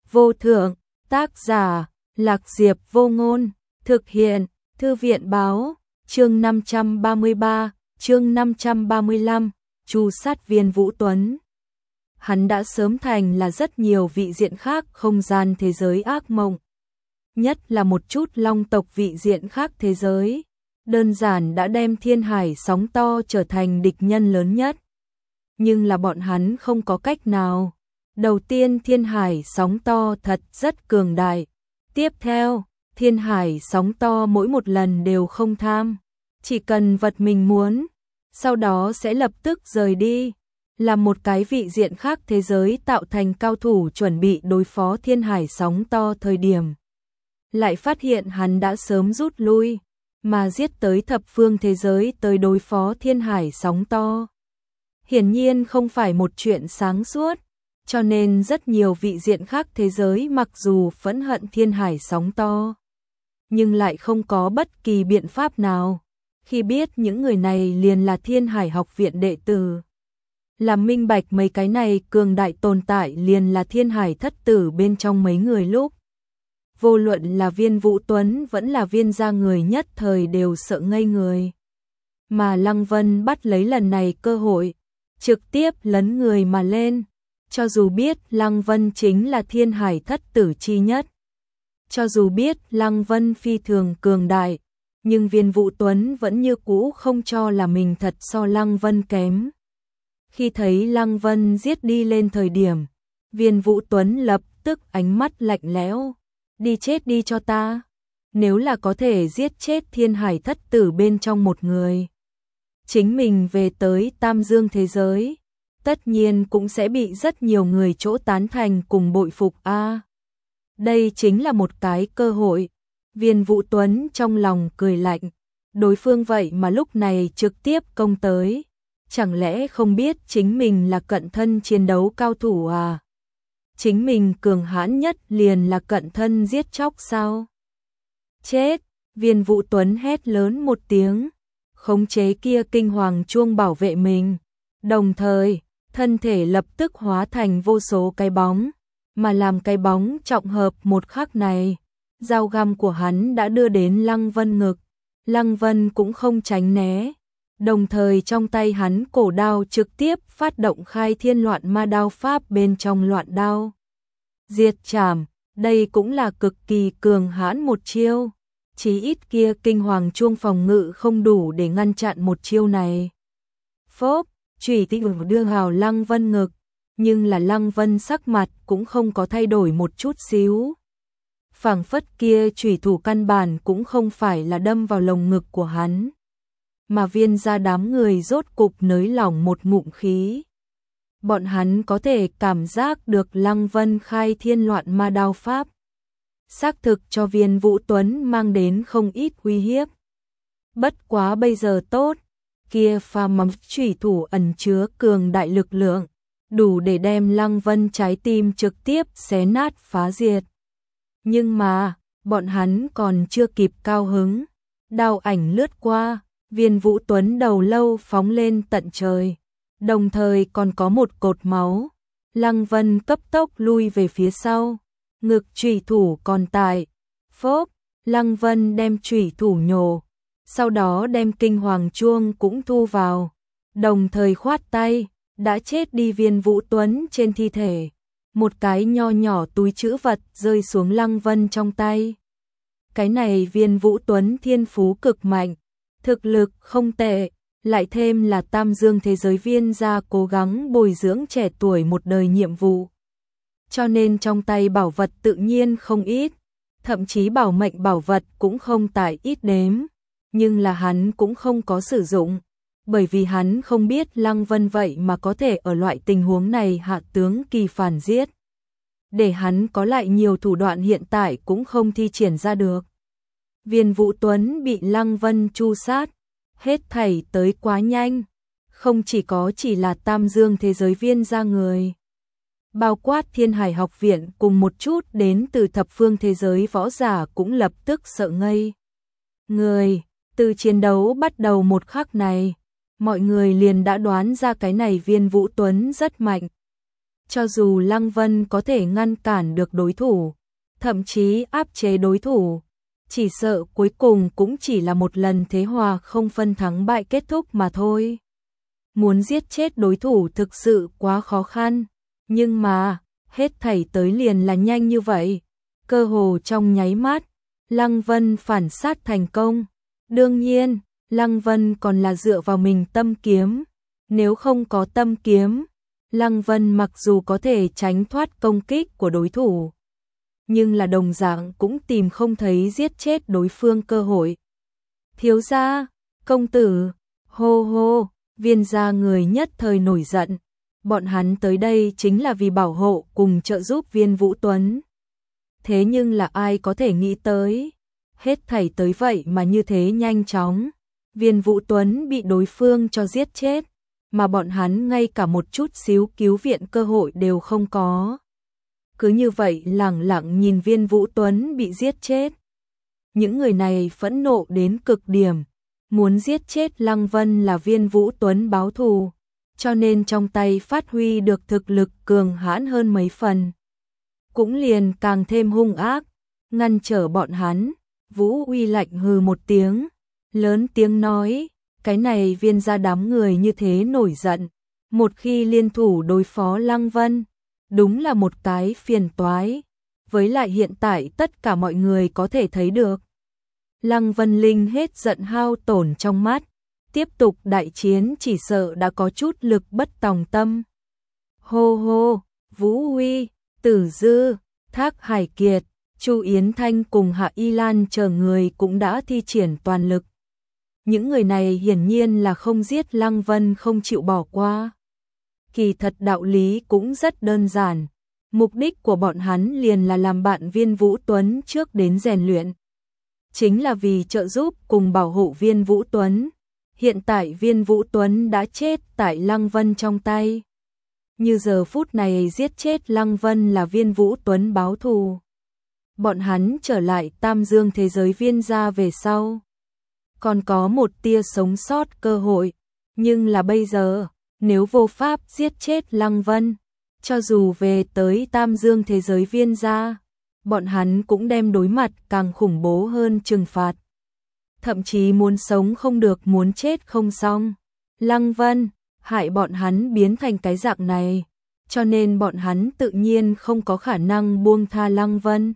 vô thượng, tác giả, Lạc Diệp Vô Ngôn, thực hiện, Thư viện báo, chương 533, chương 535, Chu sát viên Vũ Tuấn. Hắn đã sớm thành là rất nhiều vị diện khác không gian thế giới ác mộng. Nhất là một chút long tộc vị diện khác thế giới, đơn giản đã đem thiên hải sóng to trở thành địch nhân lớn nhất. Nhưng là bọn hắn không có cách nào. Đầu tiên thiên hải sóng to thật rất cường đại. Tiếp theo, thiên hải sóng to mỗi một lần đều không tham. Chỉ cần vật mình muốn, sau đó sẽ lập tức rời đi. Là một cái vị diện khác thế giới tạo thành cao thủ chuẩn bị đối phó thiên hải sóng to thời điểm. Lại phát hiện hắn đã sớm rút lui, mà giết tới thập phương thế giới tới đối phó thiên hải sóng to. Hiển nhiên không phải một chuyện sáng suốt, cho nên rất nhiều vị diện khác thế giới mặc dù phẫn hận thiên hải sóng to, nhưng lại không có bất kỳ biện pháp nào. Khi biết những người này liền là thiên hải học viện đệ tử, làm minh bạch mấy cái này cường đại tồn tại liền là thiên hải thất tử bên trong mấy người lúc. Vô luận là Viên Vũ Tuấn vẫn là Viên gia người nhất thời đều sợ ngây người. Mà Lăng Vân bắt lấy lần này cơ hội, trực tiếp lấn người mà lên. Cho dù biết Lăng Vân chính là thiên hải thất tử chi nhất, cho dù biết Lăng Vân phi thường cường đại, nhưng Viên Vũ Tuấn vẫn như cũ không cho là mình thật so Lăng Vân kém. Khi thấy Lăng Vân giết đi lên thời điểm, Viên Vũ Tuấn lập tức ánh mắt lạnh lẽo. Đi chết đi cho ta. Nếu là có thể giết chết thiên hải thất tử bên trong một người, chính mình về tới Tam Dương thế giới, tất nhiên cũng sẽ bị rất nhiều người chỗ tán thành cùng bội phục a. Đây chính là một cái cơ hội. Viên Vũ Tuấn trong lòng cười lạnh, đối phương vậy mà lúc này trực tiếp công tới, chẳng lẽ không biết chính mình là cận thân chiến đấu cao thủ à? Chính mình cường hãn nhất liền là cận thân giết chóc sao? Chết! Viên Vũ Tuấn hét lớn một tiếng, khống chế kia kinh hoàng chuông bảo vệ mình, đồng thời thân thể lập tức hóa thành vô số cái bóng, mà làm cái bóng trọng hợp một khắc này, dao găm của hắn đã đưa đến Lăng Vân ngực. Lăng Vân cũng không tránh né, đồng thời trong tay hắn cổ đao trực tiếp phát động khai thiên loạn ma đao pháp bên trong loạn đao. Diệt trảm, đây cũng là cực kỳ cường hãn một chiêu, chí ít kia kinh hoàng chuông phòng ngự không đủ để ngăn chặn một chiêu này. Phốp, chủy tinh đưa vào Lăng Vân ngực, nhưng là Lăng Vân sắc mặt cũng không có thay đổi một chút xíu. Phảng phất kia chủy thủ căn bản cũng không phải là đâm vào lồng ngực của hắn, mà Viên gia đám người rốt cục nới lỏng một ngụm khí. Bọn hắn có thể cảm giác được Lăng Vân khai thiên loạn ma đao pháp, xác thực cho Viên Vũ Tuấn mang đến không ít uy hiếp. Bất quá bây giờ tốt, kia pha mắm chủy thủ ẩn chứa cường đại lực lượng, đủ để đem Lăng Vân trái tim trực tiếp xé nát phá diệt. Nhưng mà, bọn hắn còn chưa kịp cao hứng, đao ảnh lướt qua, Viên Vũ Tuấn đầu lâu phóng lên tận trời, đồng thời còn có một cột máu. Lăng Vân cấp tốc lui về phía sau, ngực chủy thủ còn tại. Phốp, Lăng Vân đem chủy thủ nhổ, sau đó đem kinh hoàng chuông cũng thu vào, đồng thời khoát tay, đã chết đi Viên Vũ Tuấn trên thi thể. Một cái nho nhỏ túi trữ vật rơi xuống Lăng Vân trong tay. Cái này Viên Vũ Tuấn thiên phú cực mạnh, thực lực không tệ, lại thêm là Tam Dương thế giới Viên gia cố gắng bồi dưỡng trẻ tuổi một đời nhiệm vụ. Cho nên trong tay bảo vật tự nhiên không ít, thậm chí bảo mệnh bảo vật cũng không tại ít đếm, nhưng là hắn cũng không có sử dụng, bởi vì hắn không biết Lăng Vân vậy mà có thể ở loại tình huống này hạ tướng kỳ phản giết. Để hắn có lại nhiều thủ đoạn hiện tại cũng không thi triển ra được. Viên Vũ Tuấn bị Lăng Vân tru sát, hết thảy tới quá nhanh, không chỉ là Tam Dương thế giới Viên gia người, bao quát thiên hải học viện cùng một chút đến từ thập phương thế giới võ giả cũng lập tức sợ ngây người. Từ chiến đấu bắt đầu một khắc này, mọi người liền đã đoán ra cái này Viên Vũ Tuấn rất mạnh. Cho dù Lăng Vân có thể ngăn cản được đối thủ, thậm chí áp chế đối thủ, chỉ sợ cuối cùng cũng chỉ là một lần thế hòa không phân thắng bại kết thúc mà thôi. Muốn giết chết đối thủ thực sự quá khó khăn, nhưng mà, hết thảy tới liền là nhanh như vậy, cơ hồ trong nháy mắt, Lăng Vân phản sát thành công. Đương nhiên, Lăng Vân còn là dựa vào mình tâm kiếm, nếu không có tâm kiếm, Lăng Vân mặc dù có thể tránh thoát công kích của đối thủ, nhưng là đồng dạng cũng tìm không thấy giết chết đối phương cơ hội. Thiếu gia, công tử, hô hô, Viên gia người nhất thời nổi giận, bọn hắn tới đây chính là vì bảo hộ cùng trợ giúp Viên Vũ Tuấn. Thế nhưng là ai có thể nghĩ tới, hết thảy tới vậy mà như thế nhanh chóng, Viên Vũ Tuấn bị đối phương cho giết chết, mà bọn hắn ngay cả một chút xíu cứu viện cơ hội đều không có. Cứ như vậy lẳng lặng nhìn Viên Vũ Tuấn bị giết chết. Những người này phẫn nộ đến cực điểm, muốn giết chết Lăng Vân là Viên Vũ Tuấn báo thù, cho nên trong tay phát huy được thực lực cường hãn hơn mấy phần. Cũng liền càng thêm hung ác, ngăn trở bọn hắn. Vũ Uy lạnh hừ một tiếng, lớn tiếng nói, cái này Viên gia đám người như thế nổi giận, một khi liên thủ đối phó Lăng Vân, đúng là một cái phiền toái, với lại hiện tại tất cả mọi người có thể thấy được. Lăng Vân Linh hết giận hao tổn trong mắt, tiếp tục đại chiến chỉ sợ đã có chút lực bất tòng tâm. Hô hô, Vũ Huy, Tử Dư, Thác Hải Kiệt, Chu Yến Thanh cùng Hạ Y Lan chờ người cũng đã thi triển toàn lực. Những người này hiển nhiên là không giết Lăng Vân không chịu bỏ qua. Kỳ thật đạo lý cũng rất đơn giản, mục đích của bọn hắn liền là làm bạn Viên Vũ Tuấn trước đến rèn luyện. Chính là vì trợ giúp cùng bảo hộ Viên Vũ Tuấn. Hiện tại Viên Vũ Tuấn đã chết tại Lăng Vân trong tay. Như giờ phút này giết chết Lăng Vân là Viên Vũ Tuấn báo thù. Bọn hắn trở lại Tam Dương thế giới Viên gia về sau. Còn có một tia sống sót cơ hội. Nhưng là bây giờ, nếu vô pháp giết chết Lăng Vân, cho dù về tới Tam Dương thế giới Viên gia, bọn hắn cũng đem đối mặt càng khủng bố hơn trừng phạt. Thậm chí muốn sống không được, muốn chết không xong. Lăng Vân hại bọn hắn biến thành cái dạng này, cho nên bọn hắn tự nhiên không có khả năng buông tha Lăng Vân.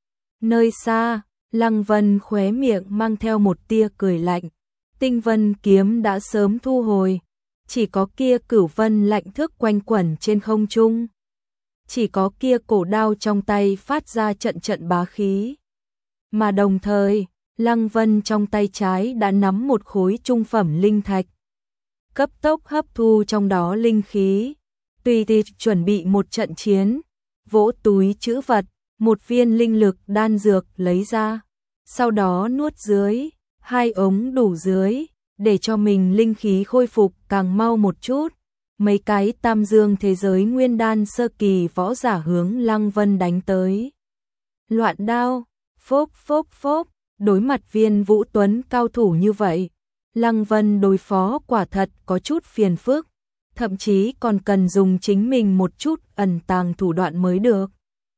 Nơi xa, Lăng Vân khóe miệng mang theo một tia cười lạnh. Tinh Vân kiếm đã sớm thu hồi, chỉ có kia Cửu Vân lạnh thức quanh quẩn trên không trung. Chỉ có kia cổ đao trong tay phát ra trận trận bá khí. Mà đồng thời, Lăng Vân trong tay trái đã nắm một khối trung phẩm linh thạch. Cấp tốc hấp thu trong đó linh khí, tùy tiện chuẩn bị một trận chiến, vỗ túi trữ vật, một viên linh lực đan dược lấy ra, sau đó nuốt dưới, 2 ống đủ dưới, để cho mình linh khí khôi phục càng mau một chút. Mấy cái Tam Dương thế giới nguyên đan sơ kỳ võ giả hướng Lăng Vân đánh tới. Loạn đao, phốp phốp phốp, đối mặt Viên Vũ Tuấn cao thủ như vậy, Lăng Vân đối phó quả thật có chút phiền phức, thậm chí còn cần dùng chính mình một chút ẩn tàng thủ đoạn mới được.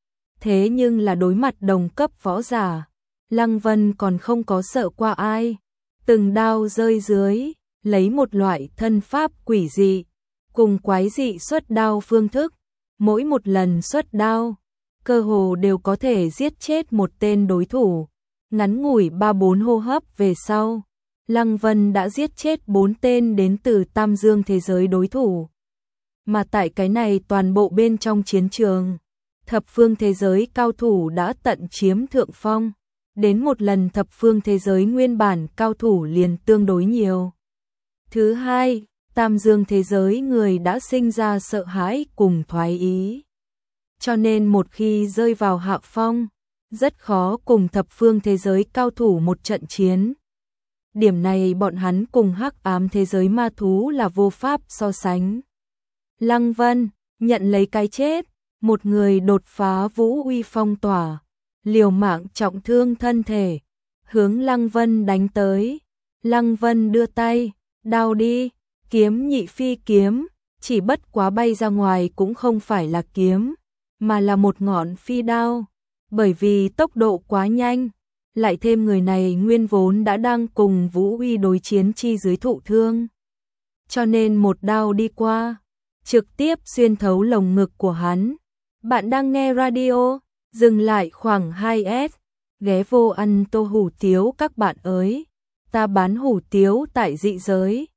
Thế nhưng là đối mặt đồng cấp võ giả, Lăng Vân còn không có sợ qua ai. Từng đao rơi dưới, lấy một loại thân pháp quỷ dị, cùng quái dị xuất đao phương thức, mỗi một lần xuất đao, cơ hồ đều có thể giết chết một tên đối thủ. Ngắn ngủi 3-4 hô hấp về sau, Lăng Vân đã giết chết 4 tên đến từ Tam Dương thế giới đối thủ. Mà tại cái này toàn bộ bên trong chiến trường, thập phương thế giới cao thủ đã tận chiếm thượng phong. Đến một lần thập phương thế giới nguyên bản cao thủ liền tương đối nhiều. Thứ hai, Tam Dương thế giới người đã sinh ra sợ hãi cùng thoái ý. Cho nên một khi rơi vào hạ phong, rất khó cùng thập phương thế giới cao thủ một trận chiến. Điểm này bọn hắn cùng hắc ám thế giới ma thú là vô pháp so sánh. Lăng Vân nhận lấy cái chết, một người đột phá Vũ Uy phong tỏa, liều mạng trọng thương thân thể, hướng Lăng Vân đánh tới. Lăng Vân đưa tay, đao đi, kiếm nhị phi kiếm, chỉ bất quá bay ra ngoài cũng không phải là kiếm, mà là một ngọn phi đao, bởi vì tốc độ quá nhanh, lại thêm người này nguyên vốn đã đang cùng Vũ Uy đối chiến chi dưới thụ thương. Cho nên một đao đi qua, trực tiếp xuyên thấu lồng ngực của hắn. Bạn đang nghe radio, dừng lại khoảng 2S, ghé vô ăn tô hủ tiếu các bạn ơi. Ta bán hủ tiếu tại dị giới,